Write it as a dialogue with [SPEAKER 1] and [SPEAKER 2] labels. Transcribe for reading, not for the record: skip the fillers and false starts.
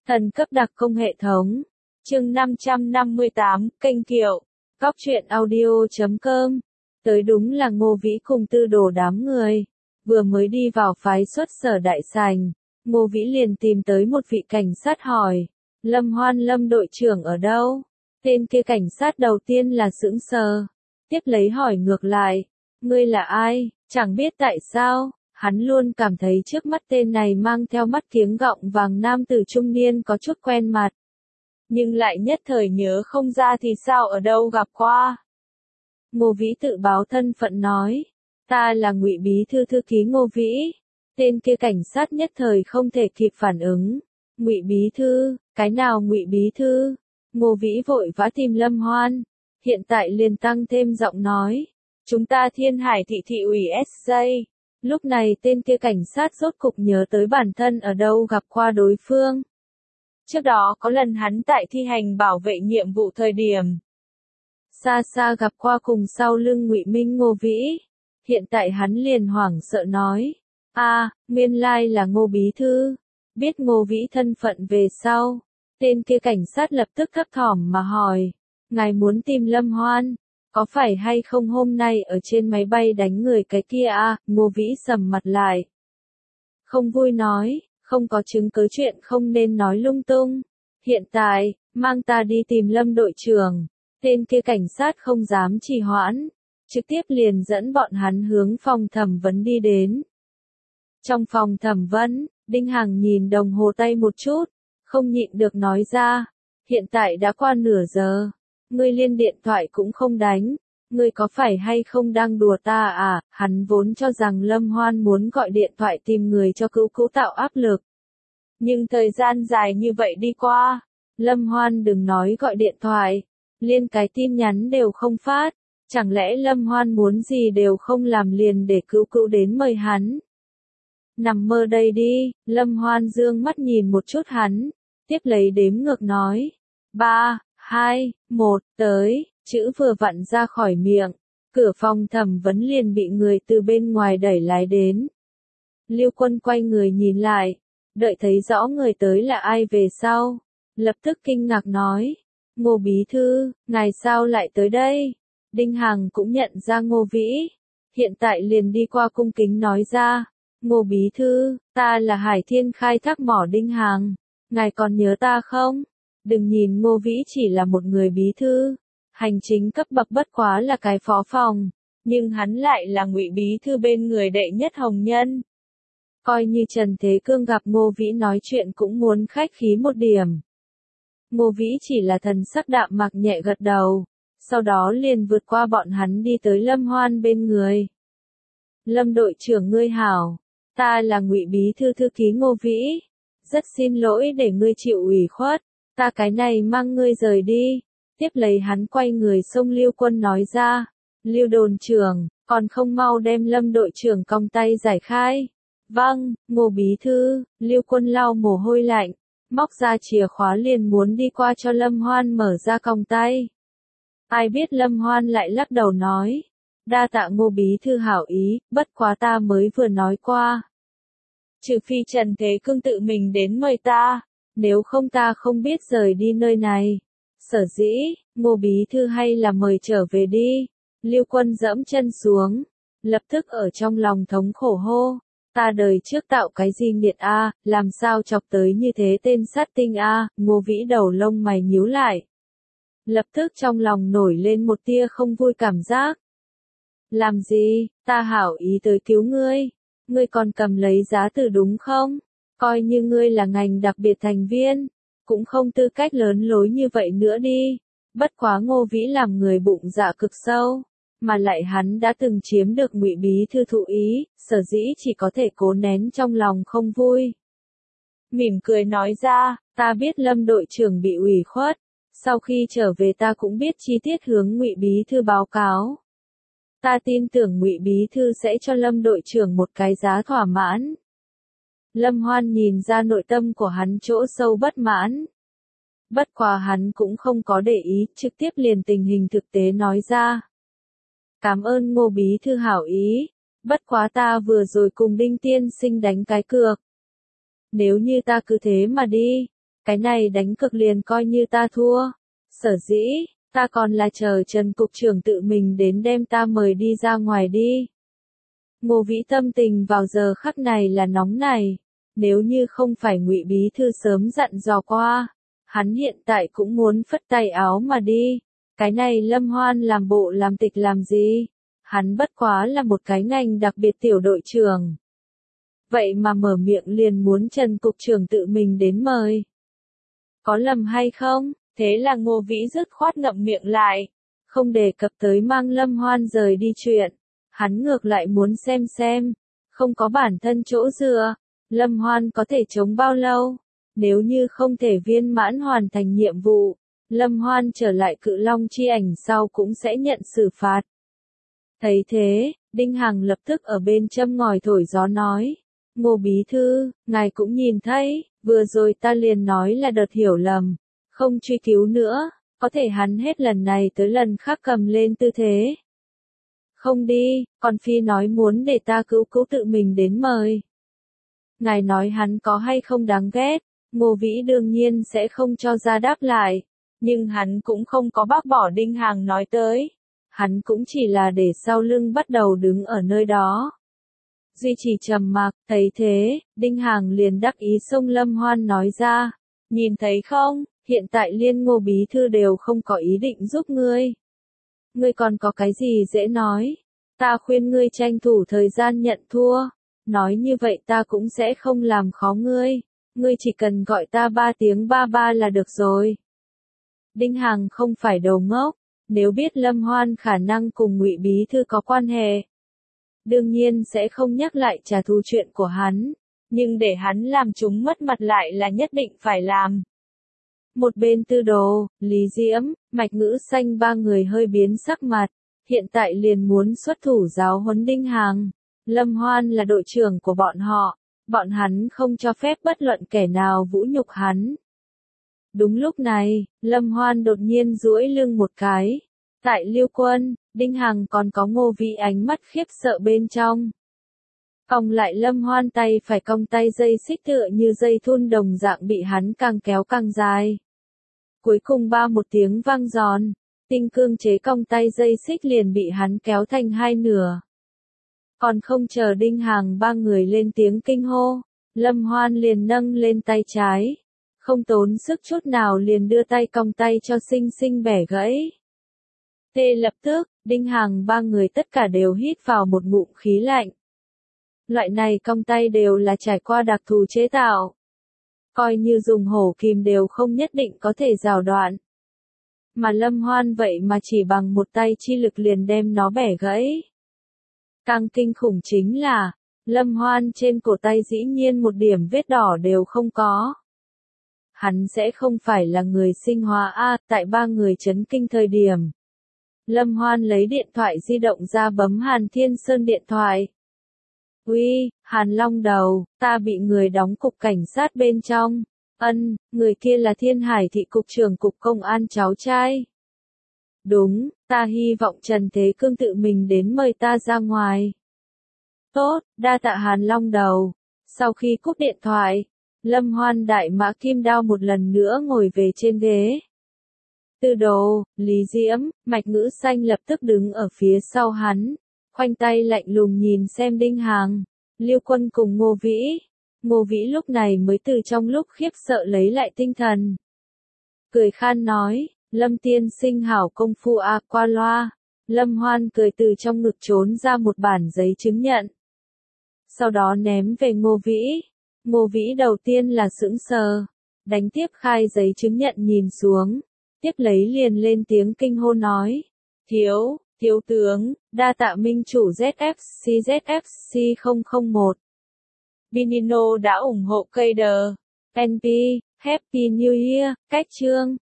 [SPEAKER 1] Thần cấp đặc công hệ thống. Chương 558, kênh Kiệu. Góc truyện audio.com. Tới đúng là Ngô Vĩ cùng Tư Đồ đám người. Vừa mới đi vào phái xuất sở đại sảnh, Ngô Vĩ liền tìm tới một vị cảnh sát hỏi. Lâm Hoan Lâm đội trưởng ở đâu? Tên kia cảnh sát đầu tiên là sững sờ. Tiếp lấy hỏi ngược lại. Ngươi là ai? Chẳng biết tại sao. Hắn luôn cảm thấy trước mắt tên này mang theo mắt kiếng gọng vàng nam tử trung niên có chút quen mặt. Nhưng lại nhất thời nhớ không ra thì sao ở đâu gặp qua. Ngô Vĩ tự báo thân phận nói. Ta là Ngụy Bí Thư thư ký Ngô Vĩ. Tên kia cảnh sát nhất thời không thể kịp phản ứng. Ngụy Bí Thư, cái nào Ngụy Bí Thư? Ngô Vĩ vội vã tìm Lâm Hoan. Hiện tại liền tăng thêm giọng nói. Chúng ta Thiên Hải thị thị ủy SJ. Lúc này tên kia cảnh sát rốt cục nhớ tới bản thân ở đâu gặp qua đối phương. Trước đó có lần hắn tại thi hành bảo vệ nhiệm vụ thời điểm. Xa xa gặp qua cùng sau lưng Ngụy Minh Ngô Vĩ. Hiện tại hắn liền hoảng sợ nói. Nguyên lai là Ngô Bí Thư. Biết Ngô Vĩ thân phận về sau. Tên kia cảnh sát lập tức thấp thỏm mà hỏi. Ngài muốn tìm Lâm Hoan. Có phải hay không hôm nay ở trên máy bay đánh người cái kia Ngô Vĩ sầm mặt lại. Không vui nói, không có chứng cứ chuyện không nên nói lung tung. Hiện tại, mang ta đi tìm Lâm đội trưởng. Tên kia cảnh sát không dám trì hoãn. Trực tiếp liền dẫn bọn hắn hướng phòng thẩm vấn đi đến. Trong phòng thẩm vấn, Đinh Hằng nhìn đồng hồ tay một chút, không nhịn được nói ra. Hiện tại đã qua nửa giờ. Ngươi liên điện thoại cũng không đánh, ngươi có phải hay không đang đùa ta Hắn vốn cho rằng Lâm Hoan muốn gọi điện thoại tìm người cho cứu tạo áp lực. Nhưng thời gian dài như vậy đi qua, Lâm Hoan đừng nói gọi điện thoại, liên cái tin nhắn đều không phát, chẳng lẽ Lâm Hoan muốn gì đều không làm liền để cứu đến mời hắn. Nằm mơ đây đi, Lâm Hoan dương mắt nhìn một chút hắn, tiếp lấy đếm ngược nói, 3, 2, 1, tới, chữ vừa vặn ra khỏi miệng, cửa phòng thẩm vấn liền bị người từ bên ngoài đẩy lái đến. Lưu Quân quay người nhìn lại, đợi thấy rõ người tới là ai về sau, lập tức kinh ngạc nói, Ngô Bí Thư, ngài sao lại tới đây? Đinh Hằng cũng nhận ra Ngô Vĩ, hiện tại liền đi qua cung kính nói ra, Ngô Bí Thư, ta là Hải Thiên khai thác mỏ Đinh Hằng, ngài còn nhớ ta không? Đừng nhìn Ngô Vĩ chỉ là một người bí thư, hành chính cấp bậc bất quá là cái phó phòng, nhưng hắn lại là Ngụy Bí Thư bên người đệ nhất hồng nhân. Coi như Trần Thế Cương gặp Ngô Vĩ nói chuyện cũng muốn khách khí một điểm. Ngô Vĩ chỉ là thần sắc đạm mạc nhẹ gật đầu, sau đó liền vượt qua bọn hắn đi tới Lâm Hoan bên người. Lâm đội trưởng ngươi hảo, ta là Ngụy Bí Thư thư ký Ngô Vĩ, rất xin lỗi để ngươi chịu ủy khuất. Ta cái này mang ngươi rời đi. Tiếp lấy hắn quay người xông Lưu Quân nói ra. Lưu đồn trưởng, còn không mau đem Lâm đội trưởng còng tay giải khai. Vâng, Ngô Bí Thư, Lưu Quân lau mồ hôi lạnh. Móc ra chìa khóa liền muốn đi qua cho Lâm Hoan mở ra còng tay. Ai biết Lâm Hoan lại lắc đầu nói. Đa tạ Ngô Bí Thư hảo ý, bất quá ta mới vừa nói qua. Trừ phi Trần Thế Cương tự mình đến mời ta. Nếu không ta không biết rời đi nơi này. Sở dĩ, Ngô Bí Thư hay là mời trở về đi. Lưu Quân giẫm chân xuống. Lập tức ở trong lòng thống khổ hô. Ta đời trước tạo cái gì nghiệt làm sao chọc tới như thế tên sát tinh Ngô Vĩ đầu lông mày nhíu lại. Lập tức trong lòng nổi lên một tia không vui cảm giác. Làm gì, ta hảo ý tới cứu ngươi. Ngươi còn cầm lấy giá từ đúng không? Coi như ngươi là ngành đặc biệt thành viên, cũng không tư cách lớn lối như vậy nữa đi. Bất quá Ngô Vĩ làm người bụng dạ cực sâu, mà lại hắn đã từng chiếm được Ngụy Bí Thư thụ ý, sở dĩ chỉ có thể cố nén trong lòng không vui. Mỉm cười nói ra, ta biết Lâm đội trưởng bị ủy khuất, sau khi trở về ta cũng biết chi tiết hướng Ngụy Bí Thư báo cáo. Ta tin tưởng Ngụy Bí Thư sẽ cho Lâm đội trưởng một cái giá thỏa mãn. Lâm Hoan nhìn ra nội tâm của hắn chỗ sâu bất mãn. Bất quá hắn cũng không có để ý, trực tiếp liền tình hình thực tế nói ra. Cảm ơn Ngô Bí Thư hảo ý, bất quá ta vừa rồi cùng Đinh Tiên Sinh đánh cái cược. Nếu như ta cứ thế mà đi, Cái này đánh cược liền coi như ta thua. Sở dĩ, ta còn là chờ Trần Cục trưởng tự mình đến đem ta mời đi ra ngoài đi. Ngô Vĩ tâm tình vào giờ khắc này là nóng này. Nếu như không phải Ngụy Bí Thư sớm dặn dò qua, hắn hiện tại cũng muốn phất tay áo mà đi. Cái này Lâm Hoan làm bộ làm tịch làm gì? Hắn bất quá là một cái ngành đặc biệt tiểu đội trưởng. Vậy mà mở miệng liền muốn Trần Cục trưởng tự mình đến mời. Có lầm hay không? Thế là Ngô Vĩ dứt khoát ngậm miệng lại. Không đề cập tới mang Lâm Hoan rời đi chuyện. Hắn ngược lại muốn xem. Không có bản thân chỗ dựa. Lâm Hoan có thể chống bao lâu? Nếu như không thể viên mãn hoàn thành nhiệm vụ, Lâm Hoan trở lại Cự Long chi ảnh sau cũng sẽ nhận xử phạt. Thấy thế, Đinh Hằng lập tức ở bên châm ngòi thổi gió nói. Ngô Bí Thư, ngài cũng nhìn thấy, vừa rồi ta liền nói là đợt hiểu lầm, không truy cứu nữa, có thể hắn hết lần này tới lần khác cầm lên tư thế. Không đi, còn phi nói muốn để ta cứu tự mình đến mời. Ngài nói hắn có hay không đáng ghét, Ngô Vĩ đương nhiên sẽ không cho ra đáp lại, nhưng hắn cũng không có bác bỏ Đinh Hằng nói tới. Hắn cũng chỉ là để sau lưng bắt đầu đứng ở nơi đó. Duy trì trầm mặc, thấy thế, Đinh Hằng liền đắc ý xông Lâm Hoan nói ra. Nhìn thấy không, hiện tại liên Ngô Bí Thư đều không có ý định giúp ngươi. Ngươi còn có cái gì dễ nói? Ta khuyên ngươi tranh thủ thời gian nhận thua. Nói như vậy ta cũng sẽ không làm khó ngươi. Ngươi chỉ cần gọi ta 3 tiếng ba là được rồi. Đinh Hằng không phải đầu ngốc. Nếu biết Lâm Hoan khả năng cùng Ngụy Bí Thư có quan hệ, đương nhiên sẽ không nhắc lại trả thù chuyện của hắn, nhưng để hắn làm chúng mất mặt lại là nhất định phải làm. Một bên Tư Đồ, Lý Diễm, Mạch Ngữ Xanh ba người hơi biến sắc mặt, hiện tại liền muốn xuất thủ giáo huấn Đinh Hằng. Lâm Hoan là đội trưởng của bọn hắn không cho phép bất luận kẻ nào vũ nhục hắn. Đúng lúc này, Lâm Hoan đột nhiên duỗi lưng một cái. Tại Liêu Quân, Đinh Hằng còn có Ngô Vĩ ánh mắt khiếp sợ bên trong. Còng lại Lâm Hoan tay phải cong tay dây xích tựa như dây thun đồng dạng bị hắn càng kéo càng dài. Cuối cùng một tiếng vang giòn, tinh cương chế cong tay dây xích liền bị hắn kéo thành hai nửa. Còn không chờ Đinh Hằng ba người lên tiếng kinh hô, Lâm Hoan liền nâng lên tay trái. Không tốn sức chút nào liền đưa tay cong tay cho xinh bẻ gãy. Lập tức, Đinh Hằng ba người tất cả đều hít vào một ngụm khí lạnh. Loại này cong tay đều là trải qua đặc thù chế tạo. Coi như dùng hổ kìm đều không nhất định có thể rào đoạn. Mà Lâm Hoan vậy mà chỉ bằng một tay chi lực liền đem nó bẻ gãy. Càng kinh khủng chính là, Lâm Hoan trên cổ tay dĩ nhiên một điểm vết đỏ đều không có. Hắn sẽ không phải là người sinh hóa tại ba người chấn kinh thời điểm. Lâm Hoan lấy điện thoại di động ra bấm Hàn Thiên Sơn điện thoại. Uy, Hàn Long Đầu, ta bị người đóng cục cảnh sát bên trong. Người kia là Thiên Hải thị cục trưởng cục công an cháu trai. Đúng, ta hy vọng Trần Thế Cương tự mình đến mời ta ra ngoài. Tốt, đa tạ Hàn Long Đầu. Sau khi cúp điện thoại, Lâm Hoan đại mã kim đao một lần nữa ngồi về trên ghế. Tư Đồ, Lý Diễm, Mạch Ngữ Xanh lập tức đứng ở phía sau hắn, khoanh tay lạnh lùng nhìn xem Đinh Hằng, Liêu Quân cùng Ngô Vĩ. Ngô Vĩ lúc này mới từ trong lúc khiếp sợ lấy lại tinh thần. Cười khan nói, Lâm tiên sinh hảo công phu qua loa. Lâm Hoan cười từ trong ngực trốn ra một bản giấy chứng nhận. Sau đó ném về Ngô Vĩ. Ngô Vĩ đầu tiên là sững sờ, đánh tiếp khai giấy chứng nhận nhìn xuống, tiếp lấy liền lên tiếng kinh hô nói. Thiếu tướng, đa tạ minh chủ ZFC 001. Binino đã ủng hộ cây đờ. NP, Happy New Year, cách chương.